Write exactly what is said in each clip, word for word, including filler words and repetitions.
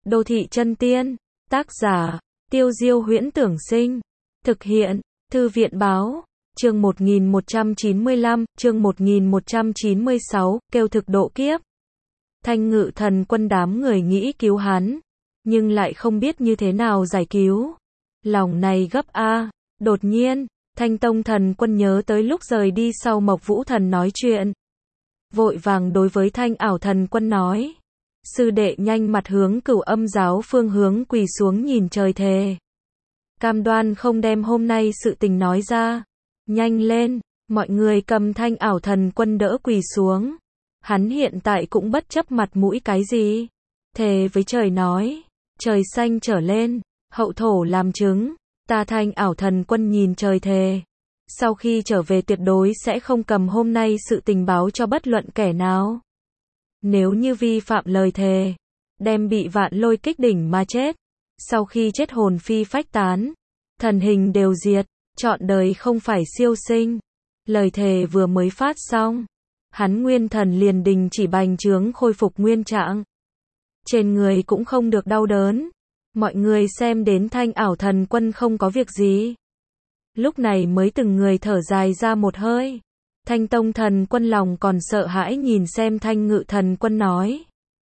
Đô thị chân tiên, tác giả, Tiêu Diêu Huyễn Tưởng Sinh, thực hiện, Thư viện Báo, chương một nghìn một trăm chín mươi lăm, chương một nghìn một trăm chín mươi sáu, kêu thực độ kiếp. Thanh Ngự Thần Quân đám người nghĩ cứu hắn, nhưng lại không biết như thế nào giải cứu. Lòng này gấp a. Đột nhiên, Thanh Tông Thần Quân nhớ tới lúc rời đi sau Mộc Vũ Thần nói chuyện. Vội vàng đối với Thanh Ảo Thần Quân nói. Sư đệ nhanh mặt hướng Cửu Âm giáo phương hướng quỳ xuống nhìn trời thề. Cam đoan không đem hôm nay sự tình nói ra. Nhanh lên, mọi người cầm Thanh Ảo Thần Quân đỡ quỳ xuống. Hắn hiện tại cũng bất chấp mặt mũi cái gì. Thề với trời nói, trời xanh trở lên, hậu thổ làm chứng, ta Thanh Ảo Thần Quân nhìn trời thề. Sau khi trở về tuyệt đối sẽ không cầm hôm nay sự tình báo cho bất luận kẻ nào. Nếu như vi phạm lời thề, đem bị vạn lôi kích đỉnh mà chết. Sau khi chết hồn phi phách tán, thần hình đều diệt, trọn đời không phải siêu sinh. Lời thề vừa mới phát xong, hắn nguyên thần liền đình chỉ bành trướng khôi phục nguyên trạng. Trên người cũng không được đau đớn. Mọi người xem đến Thanh Ảo Thần Quân không có việc gì. Lúc này mới từng người thở dài ra một hơi. Thanh Tông Thần Quân lòng còn sợ hãi nhìn xem Thanh Ngự Thần Quân nói.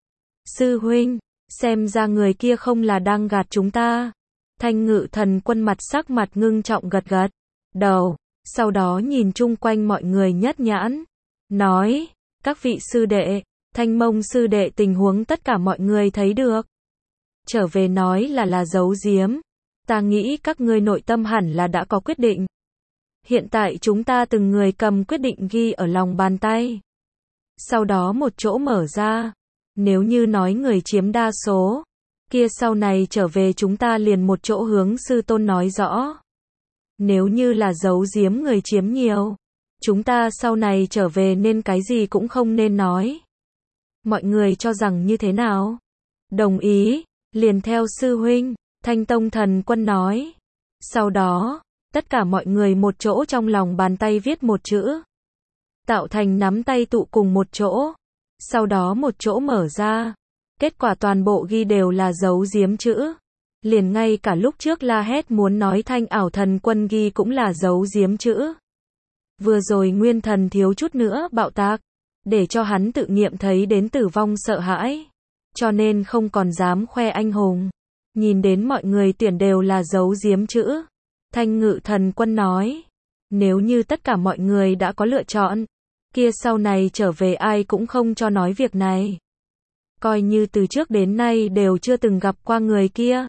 Sư huynh, xem ra người kia không là đang gạt chúng ta. Thanh Ngự Thần Quân mặt sắc mặt ngưng trọng gật gật đầu, sau đó nhìn chung quanh mọi người nhất nhãn. Nói, các vị sư đệ, Thanh Mông sư đệ tình huống tất cả mọi người thấy được. Trở về nói là là giấu giếm. Ta nghĩ các ngươi nội tâm hẳn là đã có quyết định. Hiện tại chúng ta từng người cầm quyết định ghi ở lòng bàn tay. Sau đó một chỗ mở ra. Nếu như nói người chiếm đa số, kia sau này trở về chúng ta liền một chỗ hướng sư tôn nói rõ. Nếu như là giấu giếm người chiếm nhiều, chúng ta sau này trở về nên cái gì cũng không nên nói. Mọi người cho rằng như thế nào? Đồng ý, liền theo sư huynh, Thanh Tông Thần Quân nói. Sau đó, tất cả mọi người một chỗ trong lòng bàn tay viết một chữ. Tạo thành nắm tay tụ cùng một chỗ. Sau đó một chỗ mở ra. Kết quả toàn bộ ghi đều là giấu giếm chữ. Liền ngay cả lúc trước la hét muốn nói Thanh Ảo Thần Quân ghi cũng là giấu giếm chữ. Vừa rồi nguyên thần thiếu chút nữa bạo tạc. Để cho hắn tự nghiệm thấy đến tử vong sợ hãi. Cho nên không còn dám khoe anh hùng. Nhìn đến mọi người tuyển đều là giấu giếm chữ. Thanh Ngự Thần Quân nói. Nếu như tất cả mọi người đã có lựa chọn, kia sau này trở về ai cũng không cho nói việc này. Coi như từ trước đến nay đều chưa từng gặp qua người kia.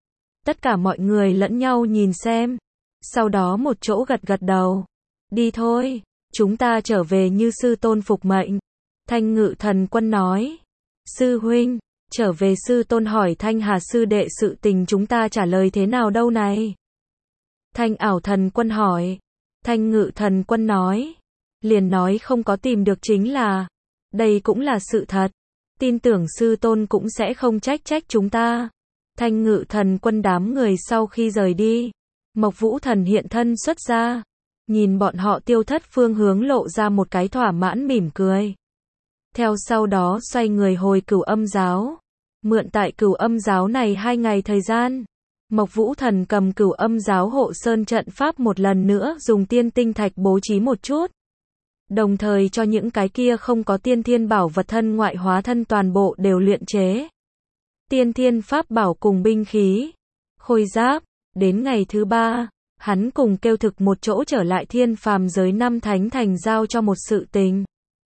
Tất cả mọi người lẫn nhau nhìn xem. Sau đó một chỗ gật gật đầu. Đi thôi, chúng ta trở về như sư tôn phục mệnh. Thanh Ngự Thần Quân nói. Sư huynh, trở về sư tôn hỏi Thanh Hà sư đệ sự tình chúng ta trả lời thế nào đâu này? Thanh Ảo Thần Quân hỏi. Thanh Ngự Thần Quân nói. Liền nói không có tìm được chính là. Đây cũng là sự thật. Tin tưởng sư tôn cũng sẽ không trách trách chúng ta. Thanh Ngự Thần Quân đám người sau khi rời đi. Mộc Vũ Thần hiện thân xuất ra. Nhìn bọn họ tiêu thất phương hướng lộ ra một cái thỏa mãn mỉm cười. Theo sau đó xoay người hồi Cửu Âm giáo. Mượn tại Cửu Âm giáo này hai ngày thời gian. Mộc Vũ Thần cầm Cửu Âm giáo hộ sơn trận pháp một lần nữa dùng tiên tinh thạch bố trí một chút. Đồng thời cho những cái kia không có tiên thiên bảo vật thân ngoại hóa thân toàn bộ đều luyện chế. Tiên thiên pháp bảo cùng binh khí, khôi giáp. Đến ngày thứ ba, hắn cùng kêu thực một chỗ trở lại thiên phàm giới năm thánh thành giao cho một sự tình.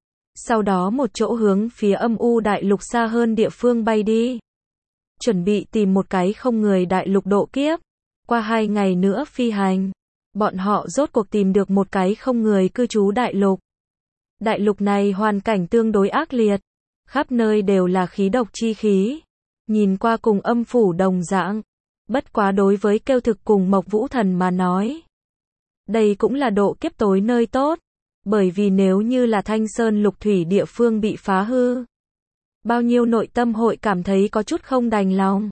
Sau đó một chỗ hướng phía âm u đại lục xa hơn địa phương bay đi. Chuẩn bị tìm một cái không người đại lục độ kiếp. Qua hai ngày nữa phi hành, bọn họ rốt cuộc tìm được một cái không người cư trú đại lục. Đại lục này hoàn cảnh tương đối ác liệt. Khắp nơi đều là khí độc chi khí. Nhìn qua cùng âm phủ đồng dạng. Bất quá đối với kêu thực cùng Mộc Vũ Thần mà nói. Đây cũng là độ kiếp tối nơi tốt. Bởi vì nếu như là Thanh Sơn lục thủy địa phương bị phá hư. Bao nhiêu nội tâm hội cảm thấy có chút không đành lòng.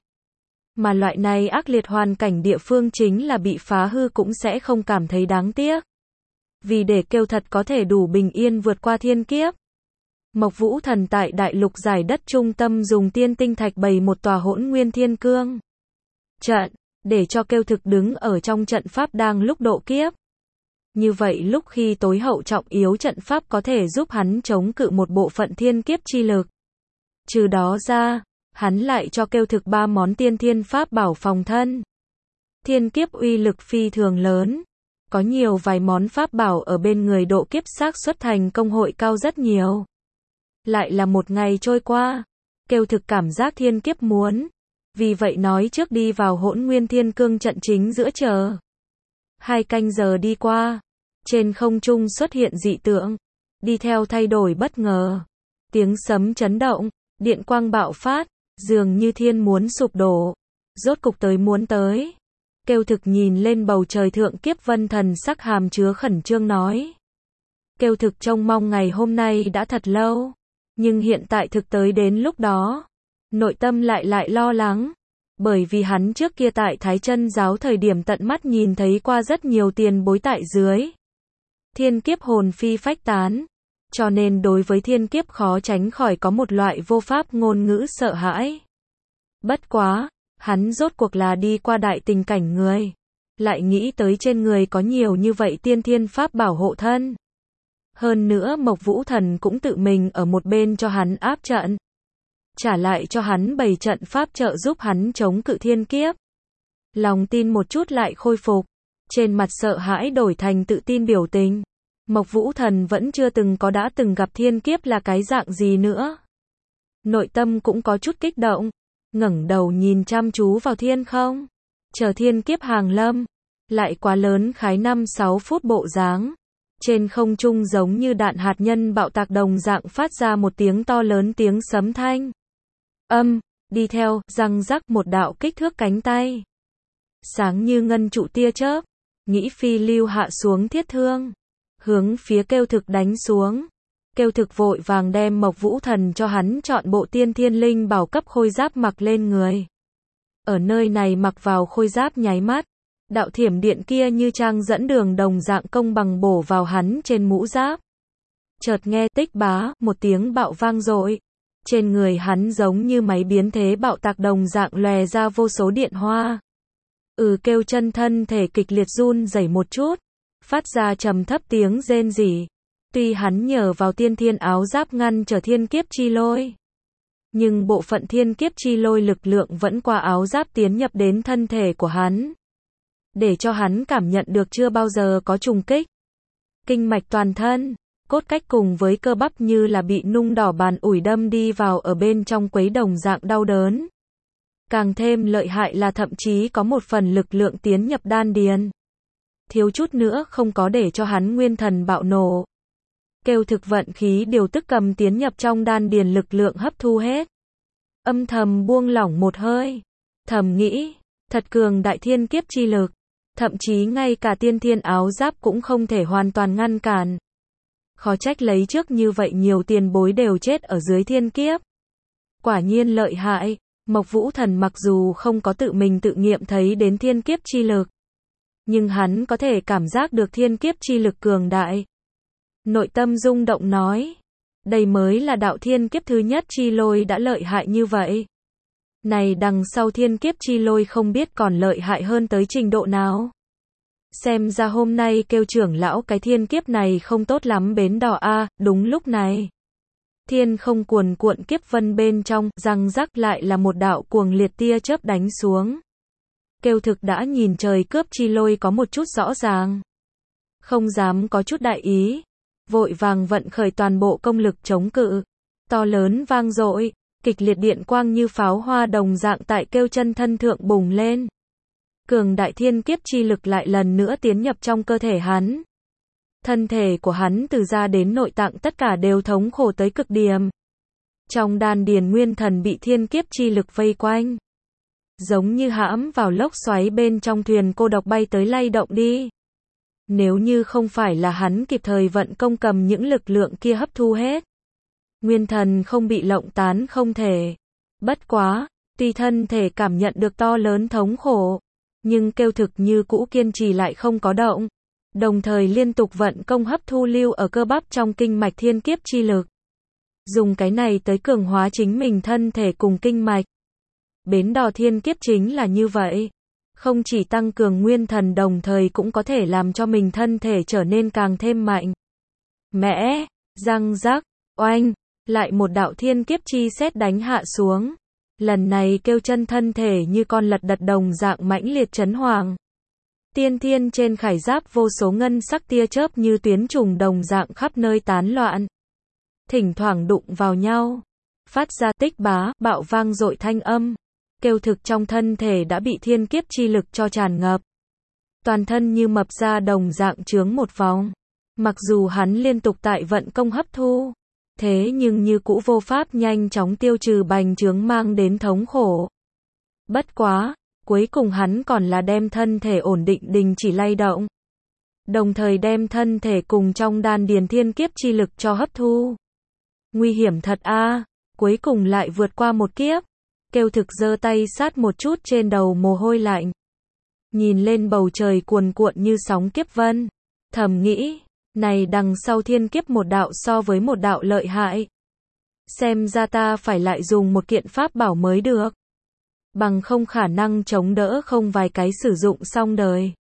Mà loại này ác liệt hoàn cảnh địa phương chính là bị phá hư cũng sẽ không cảm thấy đáng tiếc. Vì để kêu thật có thể đủ bình yên vượt qua thiên kiếp. Mộc Vũ Thần tại đại lục giải đất trung tâm dùng tiên tinh thạch bày một tòa hỗn nguyên thiên cương trận, để cho Kêu Thực đứng ở trong trận pháp đang lúc độ kiếp. Như vậy lúc khi tối hậu trọng yếu trận pháp có thể giúp hắn chống cự một bộ phận thiên kiếp chi lực. Trừ đó ra, hắn lại cho Kêu Thực ba món tiên thiên pháp bảo phòng thân. Thiên kiếp uy lực phi thường lớn. Có nhiều vài món pháp bảo ở bên người độ kiếp xác suất thành công hội cao rất nhiều. Lại là một ngày trôi qua, Kêu Thực cảm giác thiên kiếp muốn. Vì vậy nói trước đi vào hỗn nguyên thiên cương trận chính giữa chờ. Hai canh giờ đi qua, trên không trung xuất hiện dị tượng, đi theo thay đổi bất ngờ. Tiếng sấm chấn động, điện quang bạo phát, dường như thiên muốn sụp đổ. Rốt cục tới muốn tới. Kêu Thực nhìn lên bầu trời thượng kiếp vân thần sắc hàm chứa khẩn trương nói. Kêu Thực trông mong ngày hôm nay đã thật lâu. Nhưng hiện tại thực tới đến lúc đó. Nội tâm lại lại lo lắng. Bởi vì hắn trước kia tại Thái Chân giáo thời điểm tận mắt nhìn thấy qua rất nhiều tiền bối tại dưới. Thiên kiếp hồn phi phách tán. Cho nên đối với thiên kiếp khó tránh khỏi có một loại vô pháp ngôn ngữ sợ hãi. Bất quá, hắn rốt cuộc là đi qua đại tình cảnh người. Lại nghĩ tới trên người có nhiều như vậy tiên thiên pháp bảo hộ thân. Hơn nữa Mộc Vũ Thần cũng tự mình ở một bên cho hắn áp trận. Trả lại cho hắn bày trận pháp trợ giúp hắn chống cự thiên kiếp. Lòng tin một chút lại khôi phục. Trên mặt sợ hãi đổi thành tự tin biểu tình. Mộc Vũ Thần vẫn chưa từng có đã từng gặp thiên kiếp là cái dạng gì nữa. Nội tâm cũng có chút kích động. Ngẩng đầu nhìn chăm chú vào thiên không. Chờ thiên kiếp hàng lâm. Lại quá lớn khái năm sáu phút bộ dáng. Trên không trung giống như đạn hạt nhân bạo tạc đồng dạng phát ra một tiếng to lớn tiếng sấm thanh. Âm, đi theo, răng rắc một đạo kích thước cánh tay. Sáng như ngân trụ tia chớp, nghĩ phi lưu hạ xuống thiết thương. Hướng phía Kêu Thực đánh xuống. Kêu Thực vội vàng đem Mộc Vũ Thần cho hắn chọn bộ tiên thiên linh bảo cấp khôi giáp mặc lên người. Ở nơi này mặc vào khôi giáp nháy mắt. Đạo thiểm điện kia như trang dẫn đường đồng dạng công bằng bổ vào hắn trên mũ giáp. Chợt nghe tích bá, một tiếng bạo vang dội. Trên người hắn giống như máy biến thế bạo tạc đồng dạng lòe ra vô số điện hoa. Ừ Kêu chân thân thể kịch liệt run rẩy một chút. Phát ra trầm thấp tiếng rên rỉ. Tuy hắn nhờ vào tiên thiên áo giáp ngăn trở thiên kiếp chi lôi. Nhưng bộ phận thiên kiếp chi lôi lực lượng vẫn qua áo giáp tiến nhập đến thân thể của hắn. Để cho hắn cảm nhận được chưa bao giờ có trùng kích. Kinh mạch toàn thân, cốt cách cùng với cơ bắp như là bị nung đỏ bàn ủi đâm đi vào ở bên trong quấy đồng dạng đau đớn. Càng thêm lợi hại là thậm chí có một phần lực lượng tiến nhập đan điền. Thiếu chút nữa không có để cho hắn nguyên thần bạo nổ. Kêu Thực vận khí điều tức cầm tiến nhập trong đan điền lực lượng hấp thu hết. Âm thầm buông lỏng một hơi. Thầm nghĩ, thật cường đại thiên kiếp chi lực. Thậm chí ngay cả tiên thiên áo giáp cũng không thể hoàn toàn ngăn cản. Khó trách lấy trước như vậy nhiều tiền bối đều chết ở dưới thiên kiếp. Quả nhiên lợi hại. Mộc Vũ Thần mặc dù không có tự mình tự nghiệm thấy đến thiên kiếp chi lực. Nhưng hắn có thể cảm giác được thiên kiếp chi lực cường đại. Nội tâm rung động nói. Đây mới là đạo thiên kiếp thứ nhất chi lôi đã lợi hại như vậy. Này đằng sau thiên kiếp chi lôi không biết còn lợi hại hơn tới trình độ nào. Xem ra hôm nay Kêu trưởng lão cái thiên kiếp này không tốt lắm bến đỏ a. Đúng lúc này. Thiên không cuồn cuộn kiếp vân bên trong, răng rắc lại là một đạo cuồng liệt tia chớp đánh xuống. Kêu Thực đã nhìn trời cướp chi lôi có một chút rõ ràng. Không dám có chút đại ý. Vội vàng vận khởi toàn bộ công lực chống cự. To lớn vang dội, kịch liệt điện quang như pháo hoa đồng dạng tại Kêu chân thân thượng bùng lên. Cường đại thiên kiếp chi lực lại lần nữa tiến nhập trong cơ thể hắn. Thân thể của hắn từ ra đến nội tạng tất cả đều thống khổ tới cực điểm. Trong đan điền nguyên thần bị thiên kiếp chi lực vây quanh. Giống như hãm vào lốc xoáy bên trong thuyền cô độc bay tới lay động đi. Nếu như không phải là hắn kịp thời vận công cầm những lực lượng kia hấp thu hết. Nguyên thần không bị lộng tán không thể. Bất quá, tuy thân thể cảm nhận được to lớn thống khổ. Nhưng Kêu Thực như cũ kiên trì lại không có động. Đồng thời liên tục vận công hấp thu lưu ở cơ bắp trong kinh mạch thiên kiếp chi lực. dùng cái này tới cường hóa chính mình thân thể cùng kinh mạch. Bến đò thiên kiếp chính là như vậy. Không chỉ tăng cường nguyên thần đồng thời cũng có thể làm cho mình thân thể trở nên càng thêm mạnh. Mẽ, răng rắc, oanh, lại một đạo thiên kiếp chi sét đánh hạ xuống. Lần này kêu chân thân thể như con lật đật đồng dạng mãnh liệt chấn hoàng. Tiên thiên trên khải giáp vô số ngân sắc tia chớp như tuyến trùng đồng dạng khắp nơi tán loạn. Thỉnh thoảng đụng vào nhau, phát ra tích bá, bạo vang dội thanh âm. Kêu thực trong thân thể đã bị thiên kiếp chi lực cho tràn ngập. Toàn thân như mập ra đồng dạng trướng một vòng. Mặc dù hắn liên tục tại vận công hấp thu, thế nhưng như cũ vô pháp nhanh chóng tiêu trừ bành trướng mang đến thống khổ. Bất quá, cuối cùng hắn còn là đem thân thể ổn định đình chỉ lay động. Đồng thời đem thân thể cùng trong đan điền thiên kiếp chi lực cho hấp thu. Nguy hiểm thật a, cuối cùng lại vượt qua một kiếp. Kêu thực giơ tay sát một chút trên đầu mồ hôi lạnh. Nhìn lên bầu trời cuồn cuộn như sóng kiếp vân. Thầm nghĩ, này đằng sau thiên kiếp một đạo so với một đạo lợi hại. Xem ra ta phải lại dùng một kiện pháp bảo mới được. Bằng không khả năng chống đỡ không vài cái sử dụng xong đời.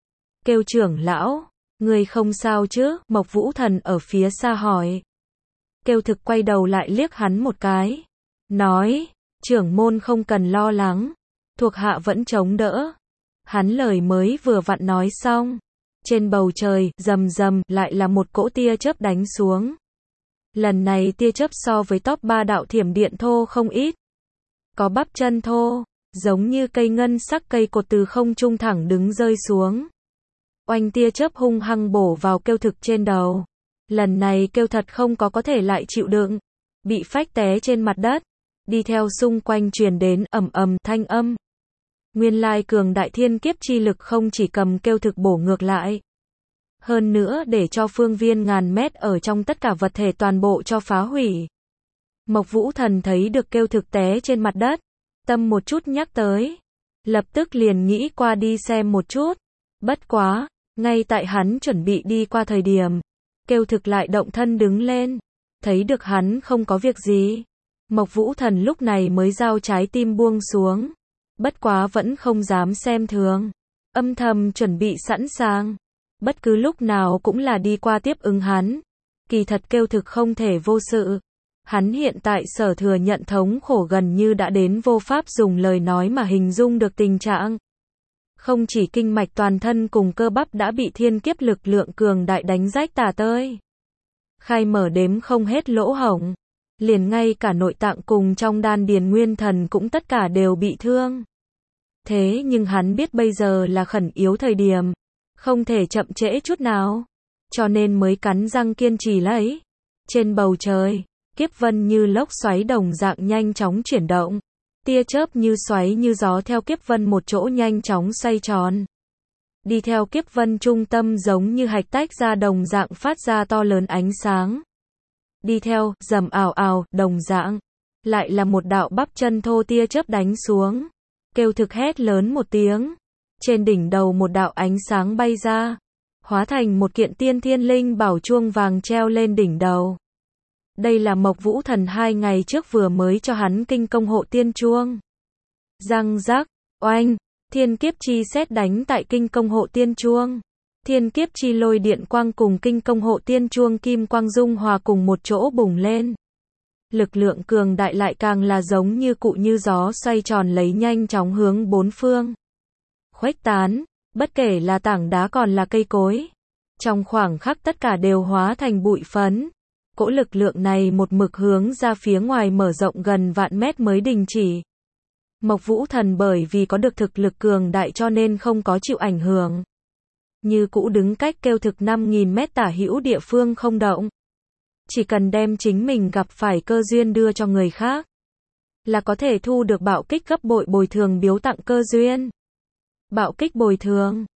Kêu trưởng lão, người không sao chứ? Mộc Vũ Thần ở phía xa hỏi. Kêu thực quay đầu lại liếc hắn một cái. Nói, trưởng môn không cần lo lắng. Thuộc hạ vẫn chống đỡ. Hắn lời mới vừa vặn nói xong. Trên bầu trời, rầm rầm, lại là một cỗ tia chớp đánh xuống. Lần này tia chớp so với top ba đạo thiểm điện thô không ít. Có bắp chân thô, giống như cây ngân sắc cây cột từ không trung thẳng đứng rơi xuống. Oanh tia chớp hung hăng bổ vào kêu thực trên đầu. Lần này kêu thật không có có thể lại chịu đựng. Bị phách té trên mặt đất. Đi theo xung quanh truyền đến ầm ầm thanh âm. Nguyên lai cường đại thiên kiếp chi lực không chỉ cầm kêu thực bổ ngược lại. Hơn nữa để cho phương viên ngàn mét ở trong tất cả vật thể toàn bộ cho phá hủy. Mộc Vũ Thần thấy được kêu thực té trên mặt đất. Tâm một chút nhắc tới. Lập tức liền nghĩ qua đi xem một chút. Bất quá, ngay tại hắn chuẩn bị đi qua thời điểm. Kêu thực lại động thân đứng lên. Thấy được hắn không có việc gì. Mộc Vũ Thần lúc này mới giao trái tim buông xuống. Bất quá vẫn không dám xem thường. Âm thầm chuẩn bị sẵn sàng. Bất cứ lúc nào cũng là đi qua tiếp ứng hắn. Kỳ thật kêu thực không thể vô sự. Hắn hiện tại sở thừa nhận thống khổ gần như đã đến vô pháp dùng lời nói mà hình dung được tình trạng. Không chỉ kinh mạch toàn thân cùng cơ bắp đã bị thiên kiếp lực lượng cường đại đánh rách tả tơi. Khai mở đếm không hết lỗ hổng. Liền ngay cả nội tạng cùng trong đan điền nguyên thần cũng tất cả đều bị thương. Thế nhưng hắn biết bây giờ là khẩn yếu thời điểm. Không thể chậm trễ chút nào. Cho nên mới cắn răng kiên trì lấy. Trên bầu trời, kiếp vân như lốc xoáy đồng dạng nhanh chóng chuyển động. Tia chớp như xoáy như gió theo kiếp vân một chỗ nhanh chóng xoay tròn. Đi theo kiếp vân trung tâm giống như hạch tách ra đồng dạng phát ra to lớn ánh sáng. Đi theo, rầm ào ào, đồng dạng. Lại là một đạo bắp chân thô tia chớp đánh xuống. Kêu thực hét lớn một tiếng. Trên đỉnh đầu một đạo ánh sáng bay ra. Hóa thành một kiện tiên thiên linh bảo chuông vàng treo lên đỉnh đầu. Đây là Mộc Vũ Thần hai ngày trước vừa mới cho hắn kinh công hộ tiên chuông. Răng rắc, oanh, thiên kiếp chi sét đánh tại kinh công hộ tiên chuông. Thiên kiếp chi lôi điện quang cùng kinh công hộ tiên chuông kim quang dung hòa cùng một chỗ bùng lên. Lực lượng cường đại lại càng là giống như cụ như gió xoay tròn lấy nhanh chóng hướng bốn phương. Khuếch tán, bất kể là tảng đá còn là cây cối. Trong khoảng khắc tất cả đều hóa thành bụi phấn. Cỗ lực lượng này một mực hướng ra phía ngoài mở rộng gần vạn mét mới đình chỉ. Mộc Vũ Thần bởi vì có được thực lực cường đại cho nên không có chịu ảnh hưởng. Như cũ đứng cách kêu thực năm nghìn mét tả hữu địa phương không động. Chỉ cần đem chính mình gặp phải cơ duyên đưa cho người khác. Là có thể thu được bạo kích gấp bội bồi thường biếu tặng cơ duyên. Bạo kích bồi thường.